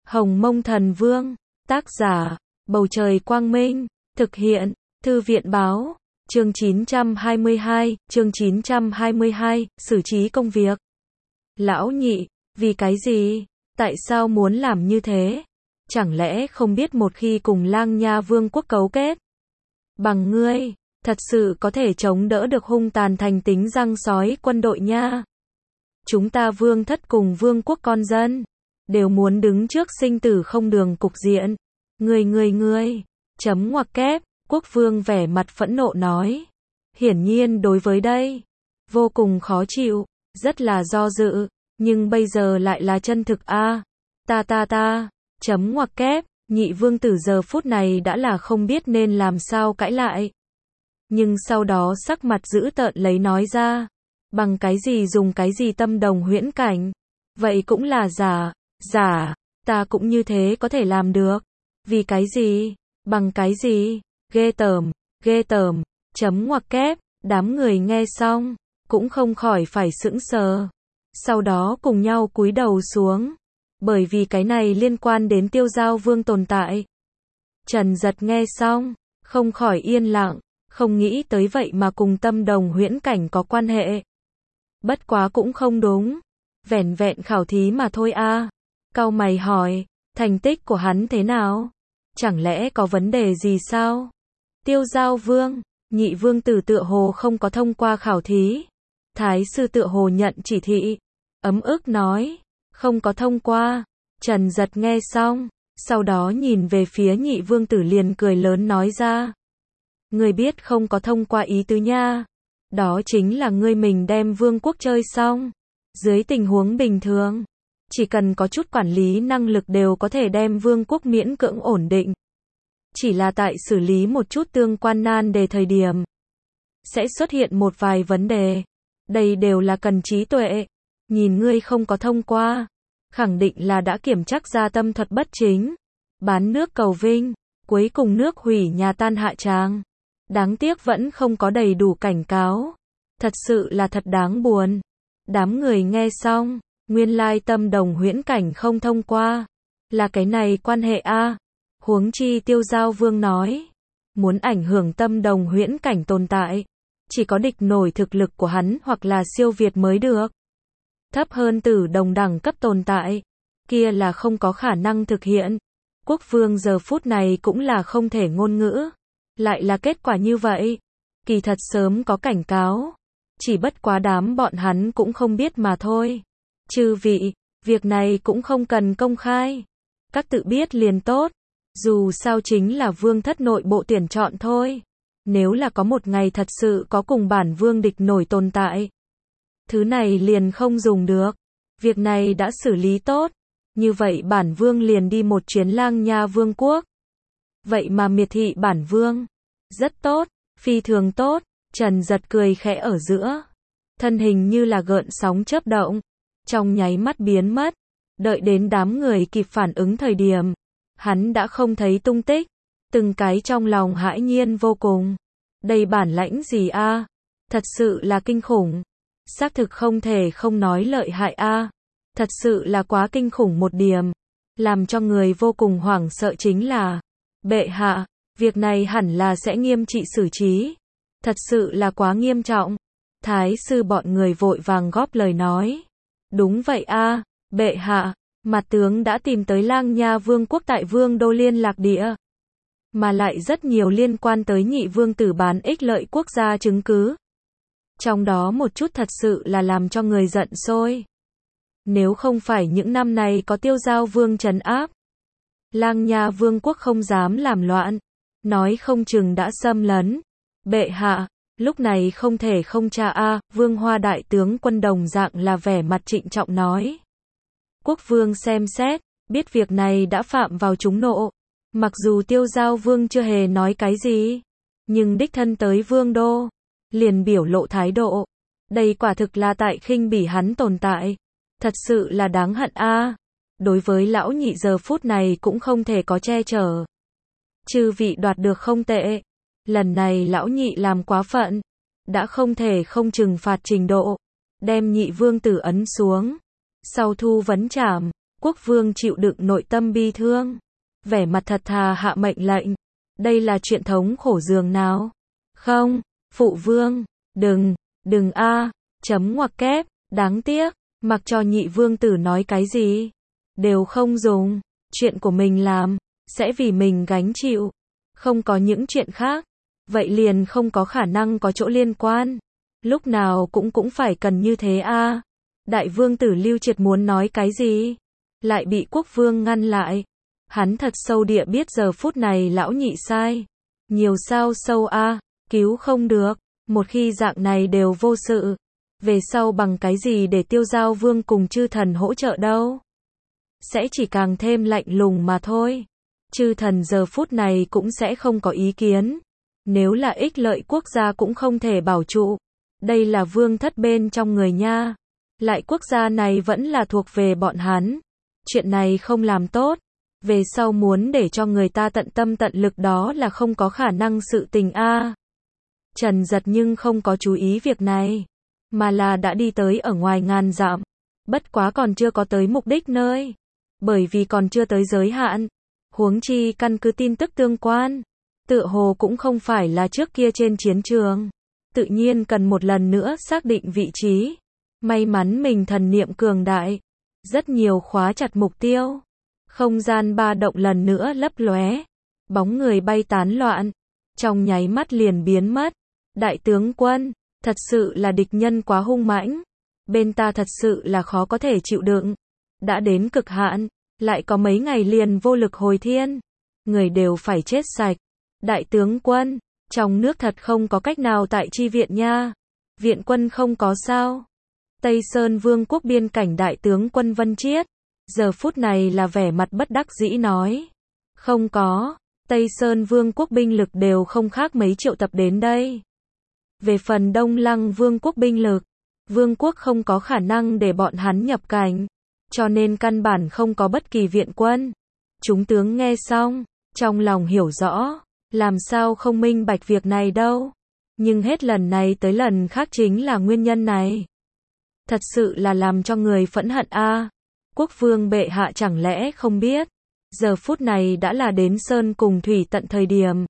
Hồng Mông Thần Vương, tác giả, Bầu Trời Quang Minh, thực hiện, Thư viện Báo, chương 922, xử trí công việc. Lão nhị, vì cái gì? Tại sao muốn làm như thế? Chẳng lẽ không biết một khi cùng Lang Nha Vương quốc cấu kết bằng ngươi, thật sự có thể chống đỡ được hung tàn thành tính răng sói quân đội nha? Chúng ta vương thất cùng vương quốc con dân đều muốn đứng trước sinh tử không đường cục diện. Ngươi, chấm ngoặc kép, quốc vương vẻ mặt phẫn nộ nói. Hiển nhiên đối với đây, vô cùng khó chịu, rất là do dự, nhưng bây giờ lại là chân thực a. Chấm ngoặc kép, nhị vương tử giờ phút này đã là không biết nên làm sao cãi lại. Nhưng sau đó sắc mặt dữ tợn lấy nói ra, bằng cái gì dùng cái gì tâm đồng huyễn cảnh, vậy cũng là giả, ta cũng như thế có thể làm được. Vì cái gì? Bằng cái gì? Ghê tởm, chấm ngoặc kép, đám người nghe xong, cũng không khỏi phải sững sờ. Sau đó cùng nhau cúi đầu xuống, bởi vì cái này liên quan đến Tiêu Giao Vương tồn tại. Trần Giật nghe xong, không khỏi yên lặng, không nghĩ tới vậy mà cùng tâm đồng huyễn cảnh có quan hệ. Bất quá cũng không đúng, vẻn vẹn khảo thí mà thôi a. Cau mày hỏi, thành tích của hắn thế nào? Chẳng lẽ có vấn đề gì sao? Tiêu Giao Vương, nhị vương tử tựa hồ không có thông qua khảo thí. Thái sư tựa hồ nhận chỉ thị, ấm ức nói, không có thông qua. Trần Giật nghe xong, sau đó nhìn về phía nhị vương tử liền cười lớn nói ra. Ngươi biết không có thông qua ý tứ nha. Đó chính là ngươi mình đem vương quốc chơi xong. Dưới tình huống bình thường, chỉ cần có chút quản lý năng lực đều có thể đem vương quốc miễn cưỡng ổn định. Chỉ là tại xử lý một chút tương quan nan đề thời điểm, sẽ xuất hiện một vài vấn đề. Đây đều là cần trí tuệ. Nhìn ngươi không có thông qua, khẳng định là đã kiểm chắc ra tâm thuật bất chính, bán nước cầu vinh, cuối cùng nước hủy nhà tan hạ tràng. Đáng tiếc vẫn không có đầy đủ cảnh cáo. Thật sự là thật đáng buồn. Đám người nghe xong, nguyên lai tâm đồng huyễn cảnh không thông qua, là cái này quan hệ a. Huống chi Tiêu Giao Vương nói, muốn ảnh hưởng tâm đồng huyễn cảnh tồn tại, chỉ có địch nổi thực lực của hắn hoặc là siêu việt mới được. Thấp hơn tử đồng đẳng cấp tồn tại, kia là không có khả năng thực hiện. Quốc vương giờ phút này cũng là không thể ngôn ngữ. Lại là kết quả như vậy. Kỳ thật sớm có cảnh cáo, chỉ bất quá đám bọn hắn cũng không biết mà thôi. Chư vị, việc này cũng không cần công khai. Các tự biết liền tốt. Dù sao chính là vương thất nội bộ tuyển chọn thôi. Nếu là có một ngày thật sự có cùng bản vương địch nổi tồn tại, thứ này liền không dùng được. Việc này đã xử lý tốt. Như vậy bản vương liền đi một chuyến Lang Nha Vương quốc. Vậy mà miệt thị bản vương. Rất tốt, phi thường tốt. Trần Giật cười khẽ ở giữa. Thân hình như là gợn sóng chớp động. Trong nháy mắt biến mất. Đợi đến đám người kịp phản ứng thời điểm, hắn đã không thấy tung tích. Từng cái trong lòng hãi nhiên vô cùng. Đây bản lãnh gì a? Thật sự là kinh khủng. Xác thực không thể không nói lợi hại a. Thật sự là quá kinh khủng một điểm. Làm cho người vô cùng hoảng sợ chính là, bệ hạ, việc này hẳn là sẽ nghiêm trị xử trí. Thật sự là quá nghiêm trọng. Thái sư bọn người vội vàng góp lời nói. Đúng vậy a, bệ hạ, mặt tướng đã tìm tới Lang Nha Vương quốc tại Vương đô liên lạc địa. Mà lại rất nhiều liên quan tới nhị vương tử bán ích lợi quốc gia chứng cứ. Trong đó một chút thật sự là làm cho người giận sôi. Nếu không phải những năm này có Tiêu Giao Vương trấn áp, Lang Nha Vương quốc không dám làm loạn, nói không chừng đã xâm lấn. Bệ hạ, lúc này không thể không tra a. Vương Hoa đại tướng quân đồng dạng là vẻ mặt trịnh trọng nói. Quốc vương xem xét, biết việc này đã phạm vào trúng nộ. Mặc dù Tiêu Giao Vương chưa hề nói cái gì, nhưng đích thân tới Vương đô, liền biểu lộ thái độ. Đây quả thực là tại khinh bỉ hắn tồn tại. Thật sự là đáng hận a. Đối với lão nhị giờ phút này cũng không thể có che chở. Chư vị đoạt được không tệ. Lần này lão nhị làm quá phận. Đã không thể không trừng phạt trình độ. Đem nhị vương tử ấn xuống. Sau thu vấn trảm, Quốc vương chịu đựng nội tâm bi thương, vẻ mặt thật thà hạ mệnh lệnh. Đây là chuyện thống khổ giường nào? Không, phụ vương, đừng a, chấm ngoặc kép, đáng tiếc, mặc cho nhị vương tử nói cái gì, đều không dùng, chuyện của mình làm, sẽ vì mình gánh chịu, không có những chuyện khác, vậy liền không có khả năng có chỗ liên quan, lúc nào cũng phải cần như thế a. Đại vương tử Lưu Triệt muốn nói cái gì, lại bị quốc vương ngăn lại. Hắn thật sâu địa biết giờ phút này lão nhị sai. Nhiều sao sâu a, cứu không được. Một khi dạng này đều vô sự. Về sau bằng cái gì để Tiêu Giao Vương cùng chư thần hỗ trợ đâu. Sẽ chỉ càng thêm lạnh lùng mà thôi. Chư thần giờ phút này cũng sẽ không có ý kiến. Nếu là ích lợi quốc gia cũng không thể bảo trụ. Đây là vương thất bên trong người nha. Lại quốc gia này vẫn là thuộc về bọn hắn. Chuyện này không làm tốt. Về sau muốn để cho người ta tận tâm tận lực đó là không có khả năng sự tình a. Trần Giật nhưng không có chú ý việc này, mà là đã đi tới ở ngoài ngàn dặm. Bất quá còn chưa có tới mục đích nơi. Bởi vì còn chưa tới giới hạn. Huống chi căn cứ tin tức tương quan. Tựa hồ cũng không phải là trước kia trên chiến trường. Tự nhiên cần một lần nữa xác định vị trí. May mắn mình thần niệm cường đại. Rất nhiều khóa chặt mục tiêu. Không gian ba động lần nữa lấp lóe. Bóng người bay tán loạn. Trong nháy mắt liền biến mất. Đại tướng quân, thật sự là địch nhân quá hung mãnh. Bên ta thật sự là khó có thể chịu đựng. Đã đến cực hạn, lại có mấy ngày liền vô lực hồi thiên. Người đều phải chết sạch. Đại tướng quân, trong nước thật không có cách nào tại chi viện nha. Viện quân không có sao. Tây Sơn Vương quốc biên cảnh đại tướng quân Vân Chiết. Giờ phút này là vẻ mặt bất đắc dĩ nói. Không có, Tây Sơn Vương quốc binh lực đều không khác mấy triệu tập đến đây. Về phần Đông Lăng Vương quốc binh lực, Vương quốc không có khả năng để bọn hắn nhập cảnh, cho nên căn bản không có bất kỳ viện quân. Chúng tướng nghe xong, trong lòng hiểu rõ, làm sao không minh bạch việc này đâu. Nhưng hết lần này tới lần khác chính là nguyên nhân này. Thật sự là làm cho người phẫn hận a. Quốc vương bệ hạ chẳng lẽ không biết, giờ phút này đã là đến sơn cùng thủy tận thời điểm.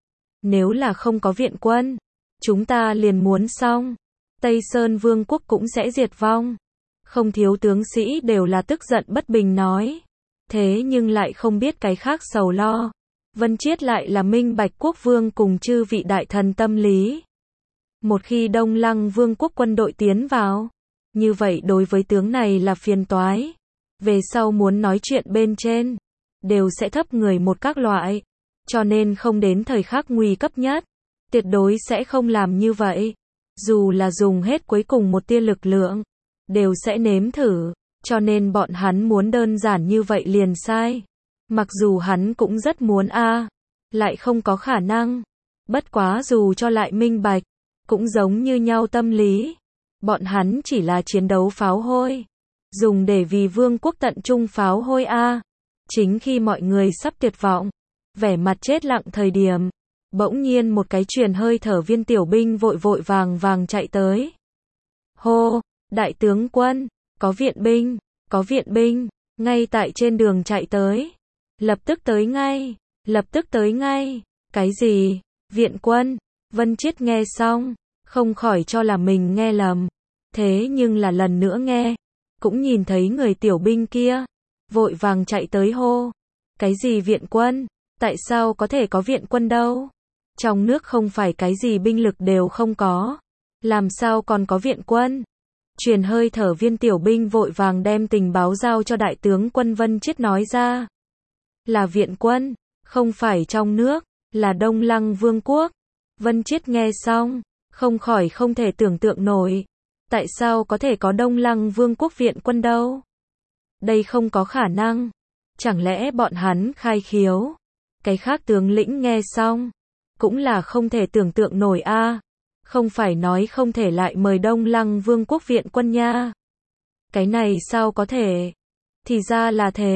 Nếu là không có viện quân, chúng ta liền muốn xong, Tây Sơn Vương quốc cũng sẽ diệt vong. Không thiếu tướng sĩ đều là tức giận bất bình nói. Thế nhưng lại không biết cái khác sầu lo. Vân Chiết lại là minh bạch quốc vương cùng chư vị đại thần tâm lý. Một khi Đông Lăng Vương quốc quân đội tiến vào, như vậy đối với tướng này là phiền toái. Về sau muốn nói chuyện bên trên, đều sẽ thấp người một các loại. Cho nên không đến thời khắc nguy cấp nhất, tuyệt đối sẽ không làm như vậy. Dù là dùng hết cuối cùng một tia lực lượng, đều sẽ nếm thử. Cho nên bọn hắn muốn đơn giản như vậy liền sai. Mặc dù hắn cũng rất muốn lại không có khả năng. Bất quá dù cho lại minh bạch, cũng giống như nhau tâm lý. Bọn hắn chỉ là chiến đấu pháo hôi. Dùng để vì vương quốc tận trung pháo hôi Chính khi mọi người sắp tuyệt vọng, vẻ mặt chết lặng thời điểm, bỗng nhiên một cái truyền hơi thở viên tiểu binh vội vội vàng chạy tới. Hô, đại tướng quân, có viện binh, ngay tại trên đường chạy tới. Lập tức tới ngay, cái gì, viện quân, Vân Chiết nghe xong, không khỏi cho là mình nghe lầm. Thế nhưng là lần nữa nghe, cũng nhìn thấy người tiểu binh kia, vội vàng chạy tới hô. Cái gì viện quân, tại sao có thể có viện quân đâu? Trong nước không phải cái gì binh lực đều không có. Làm sao còn có viện quân? Truyền hơi thở viên tiểu binh vội vàng đem tình báo giao cho đại tướng quân Vân Chiết nói ra. Là viện quân, không phải trong nước, là Đông Lăng Vương quốc. Vân Chiết nghe xong, không khỏi không thể tưởng tượng nổi. Tại sao có thể có Đông Lăng Vương quốc viện quân đâu? Đây không có khả năng. Chẳng lẽ bọn hắn khai khiếu? Cái khác tướng lĩnh nghe xong, cũng là không thể tưởng tượng nổi Không phải nói không thể lại mời Đông Lăng Vương quốc viện quân nha. Cái này sao có thể? Thì ra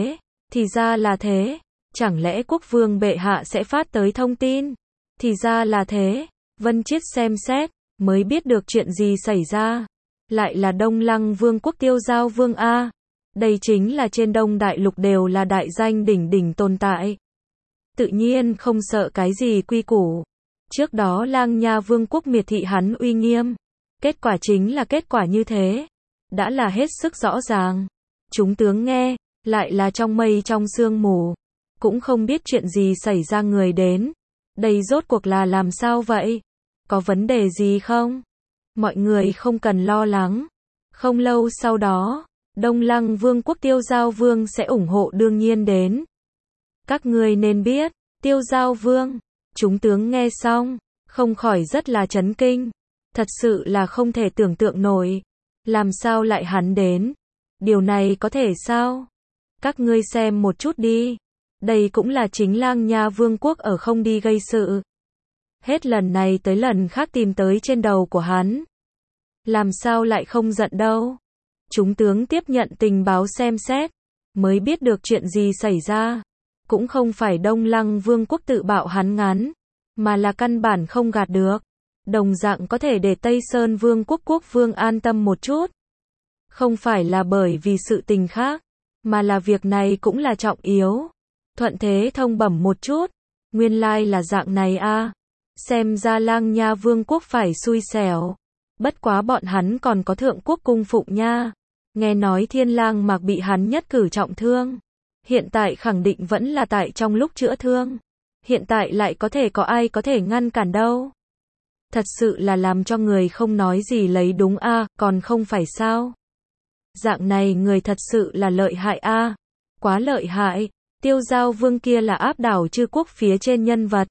là thế. Chẳng lẽ quốc vương bệ hạ sẽ phát tới thông tin? Thì ra là thế. Vân Chiết xem xét, mới biết được chuyện gì xảy ra. Lại là Đông Lăng Vương quốc Tiêu Giao Vương Đây chính là trên Đông Đại Lục đều là đại danh đỉnh đỉnh tồn tại. Tự nhiên không sợ cái gì quy củ. Trước đó Lang Nha Vương quốc miệt thị hắn uy nghiêm. Kết quả chính là kết quả như thế. Đã là hết sức rõ ràng. Chúng tướng nghe, lại là trong mây trong sương mù. Cũng không biết chuyện gì xảy ra người đến. Đây rốt cuộc là làm sao vậy? Có vấn đề gì không? Mọi người không cần lo lắng. Không lâu sau đó, Đông Lăng Vương quốc Tiêu Giao Vương sẽ ủng hộ đương nhiên đến. Các ngươi nên biết, Tiêu Giao Vương. Chúng tướng nghe xong, không khỏi rất là chấn kinh. Thật sự là không thể tưởng tượng nổi. Làm sao lại hắn đến? Điều này có thể sao? Các ngươi xem một chút đi. Đây cũng là chính Lang Nha Vương quốc ở không đi gây sự. Hết lần này tới lần khác tìm tới trên đầu của hắn. Làm sao lại không giận đâu? Chúng tướng tiếp nhận tình báo xem xét, mới biết được chuyện gì xảy ra. Cũng không phải Đông Lăng Vương quốc tự bạo hắn ngán, mà là căn bản không gạt được. Đồng dạng có thể để Tây Sơn Vương quốc quốc vương an tâm một chút. Không phải là bởi vì sự tình khác, mà là việc này cũng là trọng yếu. Thuận thế thông bẩm một chút, nguyên lai là dạng này a. Xem ra Lang Nha Vương quốc phải xui xẻo. Bất quá bọn hắn còn có thượng quốc cung phụng nha. Nghe nói Thiên Lang Mạc bị hắn nhất cử trọng thương. Hiện tại khẳng định vẫn là tại trong lúc chữa thương. Hiện tại lại có ai có thể ngăn cản đâu. Thật sự là làm cho người không nói gì lấy đúng a, còn không phải sao. Dạng này người thật sự là lợi hại a. Quá lợi hại. Tiêu Giao Vương kia là áp đảo chư quốc phía trên nhân vật.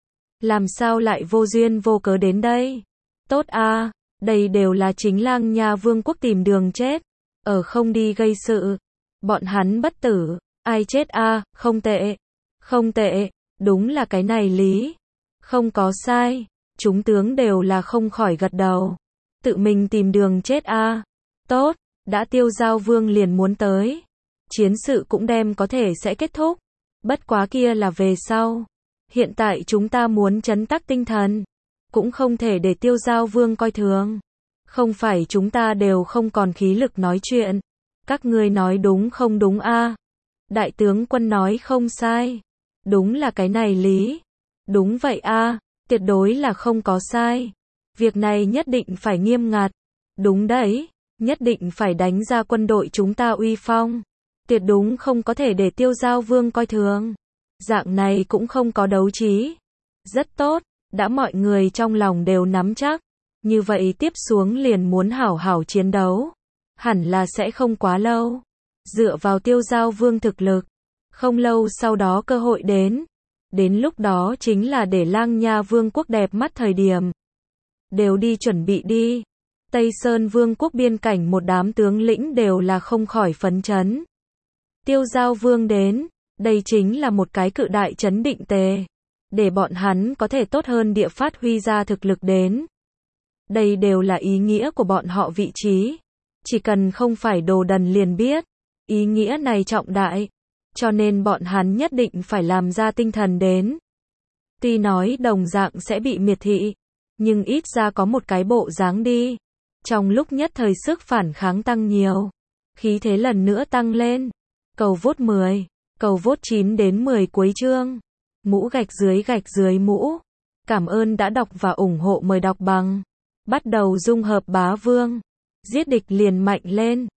Làm sao lại vô duyên vô cớ đến đây? Tốt a, đây đều là chính Lang Nha Vương quốc tìm đường chết. Ở không đi gây sự. Bọn hắn bất tử. Ai chết a, không tệ. Không tệ, đúng là cái này lý. Không có sai. Chúng tướng đều là không khỏi gật đầu. Tự mình tìm đường chết a. Tốt, đã Tiêu Giao Vương liền muốn tới. Chiến sự cũng đem có thể sẽ kết thúc. Bất quá kia là về sau. Hiện tại chúng ta muốn trấn tắc tinh thần. Cũng không thể để Tiêu Giao Vương coi thường. Không phải chúng ta đều không còn khí lực nói chuyện. Các ngươi nói đúng không đúng a? Đại tướng quân nói không sai. Đúng là cái này lý. Đúng vậy a, tuyệt đối là không có sai. Việc này nhất định phải nghiêm ngặt. Đúng đấy, nhất định phải đánh ra quân đội chúng ta uy phong. Tuyệt đúng không có thể để Tiêu Giao Vương coi thường. Dạng này cũng không có đấu trí. Rất tốt, đã mọi người trong lòng đều nắm chắc. Như vậy tiếp xuống liền muốn hảo hảo chiến đấu. Hẳn là sẽ không quá lâu. Dựa vào Tiêu Giao Vương thực lực. Không lâu sau đó cơ hội đến. Đến lúc đó chính là để Lang Nha Vương quốc đẹp mắt thời điểm. Đều đi chuẩn bị đi. Tây Sơn Vương quốc biên cảnh một đám tướng lĩnh đều là không khỏi phấn chấn. Tiêu Giao Vương đến. Đây chính là một cái cự đại chấn định tề. Để bọn hắn có thể tốt hơn địa phát huy ra thực lực đến. Đây đều là ý nghĩa của bọn họ vị trí. Chỉ cần không phải đồ đần liền biết. Ý nghĩa này trọng đại. Cho nên bọn hắn nhất định phải làm ra tinh thần đến. Tuy nói đồng dạng sẽ bị miệt thị. Nhưng ít ra có một cái bộ dáng đi. Trong lúc nhất thời sức phản kháng tăng nhiều. Khí thế lần nữa tăng lên. Cầu vote 10. Cầu vote 9 đến 10 cuối chương. Mũ gạch dưới mũ. Cảm ơn đã đọc và ủng hộ, mời đọc bằng. Bắt đầu dung hợp bá vương. Giết địch liền mạnh lên.